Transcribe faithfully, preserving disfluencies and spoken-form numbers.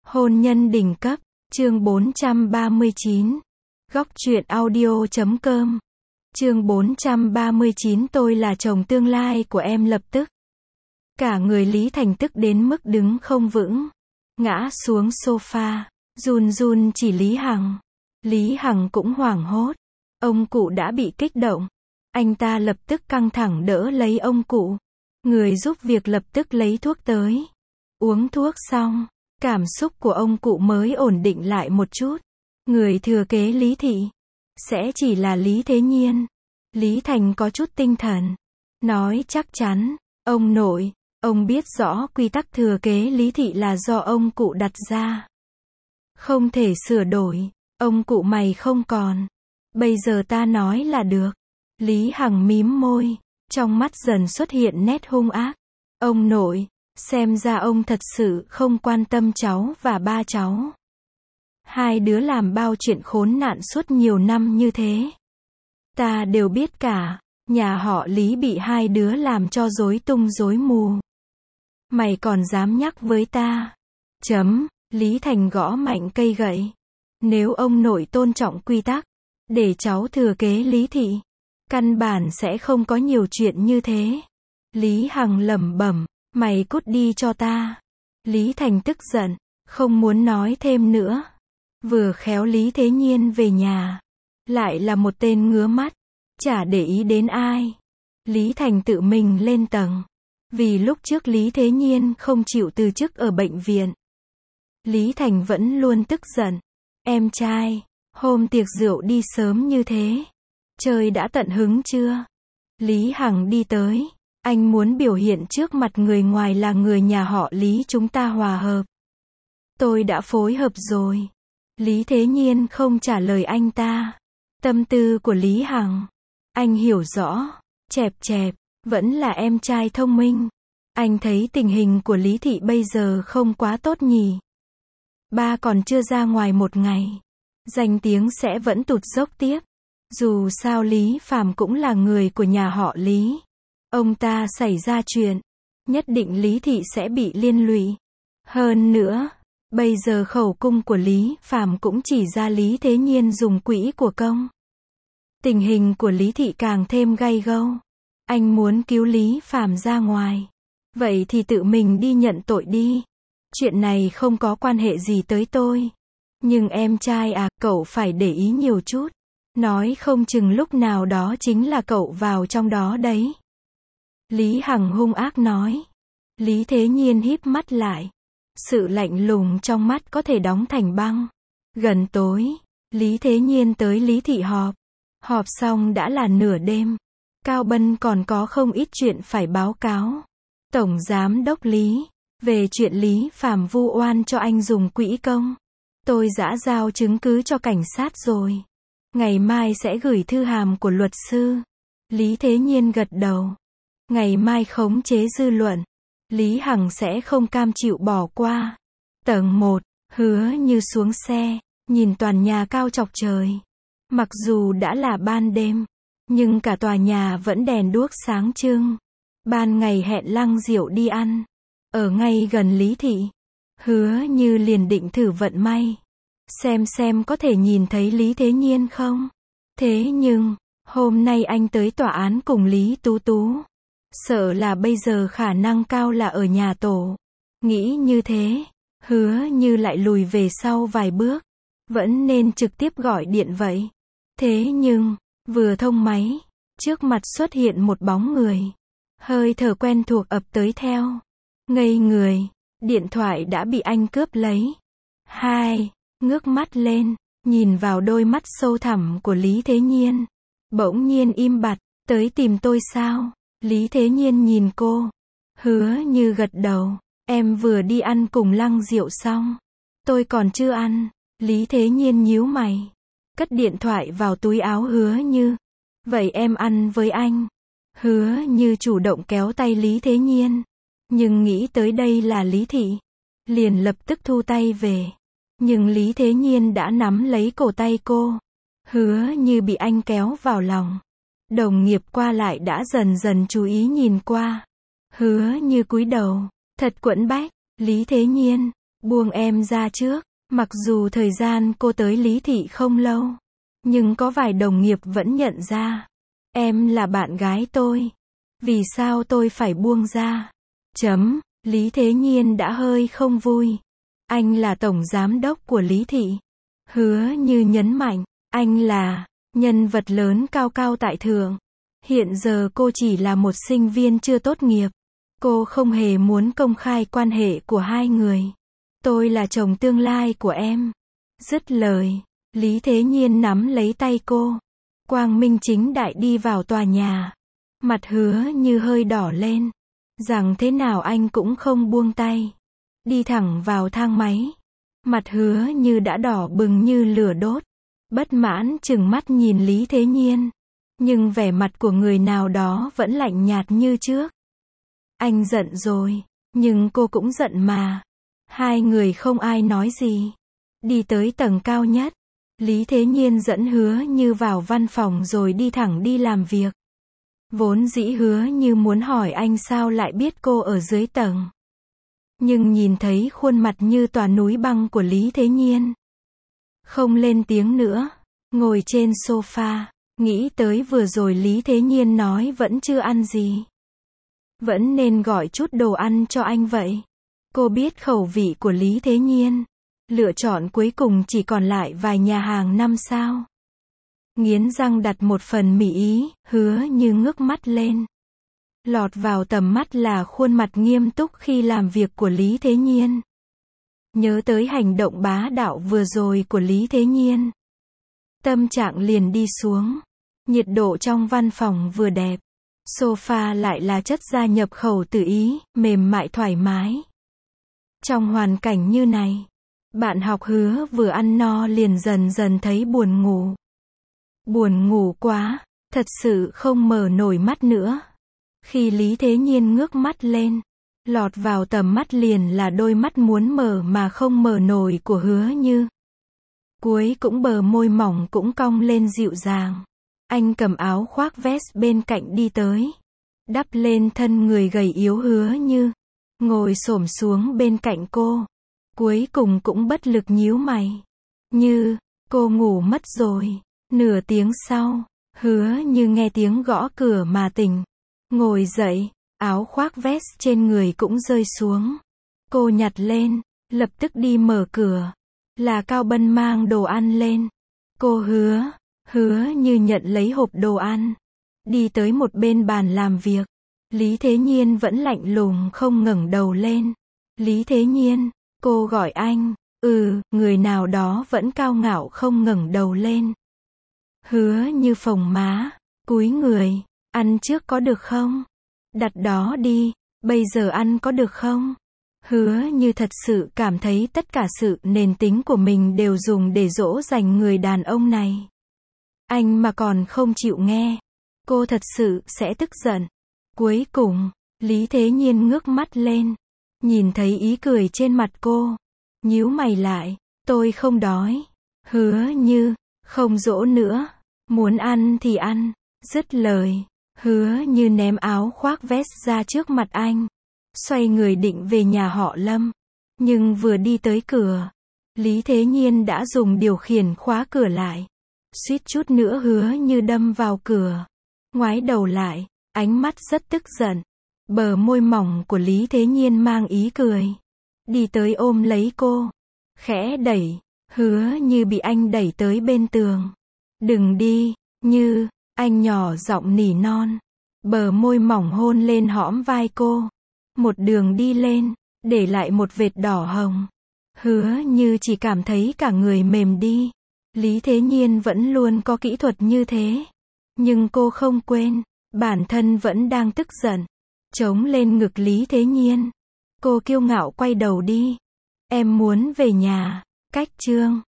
Hôn nhân đỉnh cấp, chương bốn trăm ba mươi chín. Góc truyện audio chấm com. Chương bốn trăm ba mươi chín tôi là chồng tương lai của em lập tức. Cả người Lý Thành tức đến mức đứng không vững. Ngã xuống sofa, run run chỉ Lý Hằng. Lý Hằng cũng hoảng hốt. Ông cụ đã bị kích động. Anh ta lập tức căng thẳng đỡ lấy ông cụ. Người giúp việc lập tức lấy thuốc tới. Uống thuốc xong, cảm xúc của ông cụ mới ổn định lại một chút. Người thừa kế Lý thị sẽ chỉ là Lý Thế Nhiên. Lý Thành có chút tinh thần, nói chắc chắn, ông nội, ông biết rõ quy tắc thừa kế Lý thị là do ông cụ đặt ra. Không thể sửa đổi, ông cụ mày không còn. Bây giờ ta nói là được. Lý Hằng mím môi, trong mắt dần xuất hiện nét hung ác. Ông nội, xem ra ông thật sự không quan tâm cháu và ba cháu. Hai đứa làm bao chuyện khốn nạn suốt nhiều năm như thế. Ta đều biết cả, nhà họ Lý bị hai đứa làm cho rối tung rối mù. Mày còn dám nhắc với ta? Chấm, Lý Thành gõ mạnh cây gậy. Nếu ông nội tôn trọng quy tắc, để cháu thừa kế Lý thị, căn bản sẽ không có nhiều chuyện như thế. Lý Hằng lẩm bẩm, mày cút đi cho ta. Lý Thành tức giận, không muốn nói thêm nữa. Vừa khéo Lý Thế Nhiên về nhà, lại là một tên ngứa mắt, chả để ý đến ai. Lý Thành tự mình lên tầng, vì lúc trước Lý Thế Nhiên không chịu từ chức ở bệnh viện. Lý Thành vẫn luôn tức giận. Em trai, hôm tiệc rượu đi sớm như thế, chơi đã tận hứng chưa? Lý Hằng đi tới, anh muốn biểu hiện trước mặt người ngoài là người nhà họ Lý chúng ta hòa hợp. Tôi đã phối hợp rồi. Lý Thế Nhiên không trả lời anh ta. Tâm tư của Lý Hằng, anh hiểu rõ. Chẹp chẹp, vẫn là em trai thông minh. Anh thấy tình hình của Lý thị bây giờ không quá tốt nhỉ. Ba còn chưa ra ngoài một ngày, danh tiếng sẽ vẫn tụt dốc tiếp. Dù sao Lý Phàm cũng là người của nhà họ Lý. Ông ta xảy ra chuyện, nhất định Lý thị sẽ bị liên lụy. Hơn nữa, bây giờ khẩu cung của Lý Phàm cũng chỉ ra Lý Thế Nhiên dùng quỹ của công. Tình hình của Lý thị càng thêm gay gâu. Anh muốn cứu Lý Phàm ra ngoài. Vậy thì tự mình đi nhận tội đi. Chuyện này không có quan hệ gì tới tôi. Nhưng em trai à, cậu phải để ý nhiều chút. Nói không chừng lúc nào đó chính là cậu vào trong đó đấy. Lý Hằng hung ác nói. Lý Thế Nhiên híp mắt lại. Sự lạnh lùng trong mắt có thể đóng thành băng. Gần tối, Lý Thế Nhiên tới Lý thị họp. Họp xong đã là nửa đêm. Cao Bân còn có không ít chuyện phải báo cáo. Tổng Giám đốc Lý, về chuyện Lý Phàm vu oan cho anh dùng quỹ công. Tôi đã giao chứng cứ cho cảnh sát rồi. Ngày mai sẽ gửi thư hàm của luật sư. Lý Thế Nhiên gật đầu. Ngày mai khống chế dư luận. Lý Hằng sẽ không cam chịu bỏ qua. Tầng một, Hứa Như xuống xe, nhìn toàn nhà cao chọc trời. Mặc dù đã là ban đêm, nhưng cả tòa nhà vẫn đèn đuốc sáng trưng. Ban ngày hẹn Lăng Diệu đi ăn, ở ngay gần Lý thị. Hứa Như liền định thử vận may, xem xem có thể nhìn thấy Lý Thế Nhiên không. Thế nhưng, hôm nay anh tới tòa án cùng Lý Tú Tú. Sợ là bây giờ khả năng cao là ở nhà tổ. Nghĩ như thế, Hứa Như lại lùi về sau vài bước. Vẫn nên trực tiếp gọi điện vậy. Thế nhưng, vừa thông máy, trước mặt xuất hiện một bóng người. Hơi thở quen thuộc ập tới theo. Ngây người, điện thoại đã bị anh cướp lấy. Hai, ngước mắt lên, nhìn vào đôi mắt sâu thẳm của Lý Thế Nhiên. Bỗng nhiên im bặt, tới tìm tôi sao? Lý Thế Nhiên nhìn cô. Hứa Như gật đầu. Em vừa đi ăn cùng Lăng Diệu xong. Tôi còn chưa ăn. Lý Thế Nhiên nhíu mày. Cất điện thoại vào túi áo Hứa Như. Vậy em ăn với anh. Hứa Như chủ động kéo tay Lý Thế Nhiên. Nhưng nghĩ tới đây là Lý thị. Liền lập tức thu tay về. Nhưng Lý Thế Nhiên đã nắm lấy cổ tay cô. Hứa Như bị anh kéo vào lòng. Đồng nghiệp qua lại đã dần dần chú ý nhìn qua. Hứa Như cúi đầu. Thật quẫn bách. Lý Thế Nhiên, Buông em ra trước. Mặc dù thời gian cô tới Lý Thị không lâu, nhưng có vài đồng nghiệp vẫn nhận ra. Em là bạn gái tôi. Vì sao tôi phải buông ra? Chấm. Lý Thế Nhiên đã hơi không vui. Anh là tổng giám đốc của Lý Thị. Hứa Như nhấn mạnh, anh là nhân vật lớn cao cao tại thượng. Hiện giờ cô chỉ là một sinh viên chưa tốt nghiệp. Cô không hề muốn công khai quan hệ của hai người. Tôi là chồng tương lai của em. Dứt lời, Lý Thế Nhiên nắm lấy tay cô. Quang minh chính đại đi vào tòa nhà. Mặt Hứa Như hơi đỏ lên. Rằng thế nào anh cũng không buông tay. Đi thẳng vào thang máy. Mặt Hứa Như đã đỏ bừng như lửa đốt. Bất mãn trừng mắt nhìn Lý Thế Nhiên. Nhưng vẻ mặt của người nào đó vẫn lạnh nhạt như trước. Anh giận rồi. Nhưng cô cũng giận mà. Hai người không ai nói gì. Đi tới tầng cao nhất. Lý Thế Nhiên dẫn Hứa Như vào văn phòng rồi đi thẳng đi làm việc. Vốn dĩ Hứa Như muốn hỏi anh sao lại biết cô ở dưới tầng. Nhưng nhìn thấy khuôn mặt như tòa núi băng của Lý Thế Nhiên. Không lên tiếng nữa. Ngồi trên sofa. Nghĩ tới vừa rồi Lý Thế Nhiên nói vẫn chưa ăn gì. Vẫn nên gọi chút đồ ăn cho anh vậy. Cô biết khẩu vị của Lý Thế Nhiên. Lựa chọn cuối cùng chỉ còn lại vài nhà hàng năm sao. Nghiến răng đặt một phần mì Ý, Hứa Như ngước mắt lên. Lọt vào tầm mắt là khuôn mặt nghiêm túc khi làm việc của Lý Thế Nhiên. Nhớ tới hành động bá đạo vừa rồi của Lý Thế Nhiên. Tâm trạng liền đi xuống. Nhiệt độ trong văn phòng vừa đẹp. Sofa lại là chất da nhập khẩu từ Ý, mềm mại thoải mái. Trong hoàn cảnh như này, bạn học Hứa vừa ăn no liền dần dần thấy buồn ngủ. Buồn ngủ quá, thật sự không mở nổi mắt nữa. Khi Lý Thế Nhiên ngước mắt lên, lọt vào tầm mắt liền là đôi mắt muốn mở mà không mở nổi của Hứa Như. Cuối cũng bờ môi mỏng cũng cong lên dịu dàng. Anh cầm áo khoác vest bên cạnh đi tới. Đắp lên thân người gầy yếu Hứa Như. Ngồi xổm xuống bên cạnh cô. Cuối cùng cũng bất lực nhíu mày. Như, cô ngủ mất rồi. Nửa tiếng sau, Hứa Như nghe tiếng gõ cửa mà tỉnh. Ngồi dậy, áo khoác vest trên người cũng rơi xuống. Cô nhặt lên, lập tức đi mở cửa. Là Cao Bân mang đồ ăn lên. Cô hứa, Hứa Như nhận lấy hộp đồ ăn. Đi tới một bên bàn làm việc. Lý Thế Nhiên vẫn lạnh lùng không ngẩng đầu lên. Lý Thế Nhiên, cô gọi anh. Ừ, người nào đó vẫn cao ngạo không ngẩng đầu lên. Hứa Như phồng má, cúi người. Ăn trước có được không? Đặt đó đi, bây giờ ăn có được không? Hứa Như thật sự cảm thấy tất cả sự nền tính của mình đều dùng để dỗ dành người đàn ông này. Anh mà còn không chịu nghe, cô thật sự sẽ tức giận. Cuối cùng, Lý Thế Nhiên ngước mắt lên, nhìn thấy ý cười trên mặt cô, nhíu mày lại, tôi không đói. Hứa Như, không dỗ nữa, muốn ăn thì ăn. Dứt lời, Hứa Như ném áo khoác vest ra trước mặt anh, xoay người định về nhà họ Lâm. Nhưng vừa đi tới cửa, Lý Thế Nhiên đã dùng điều khiển khóa cửa lại. Suýt chút nữa Hứa Như đâm vào cửa. Ngoái đầu lại, ánh mắt rất tức giận. Bờ môi mỏng của Lý Thế Nhiên mang ý cười. Đi tới ôm lấy cô, khẽ đẩy. Hứa Như bị anh đẩy tới bên tường. Đừng đi, Như, anh nhỏ giọng nỉ non. Bờ môi mỏng hôn lên hõm vai cô. Một đường đi lên, để lại một vệt đỏ hồng. Hứa Như chỉ cảm thấy cả người mềm đi. Lý Thế Nhiên vẫn luôn có kỹ thuật như thế. Nhưng cô không quên, bản thân vẫn đang tức giận. Chống lên ngực Lý Thế Nhiên. Cô kiêu ngạo quay đầu đi. Em muốn về nhà. Cách chương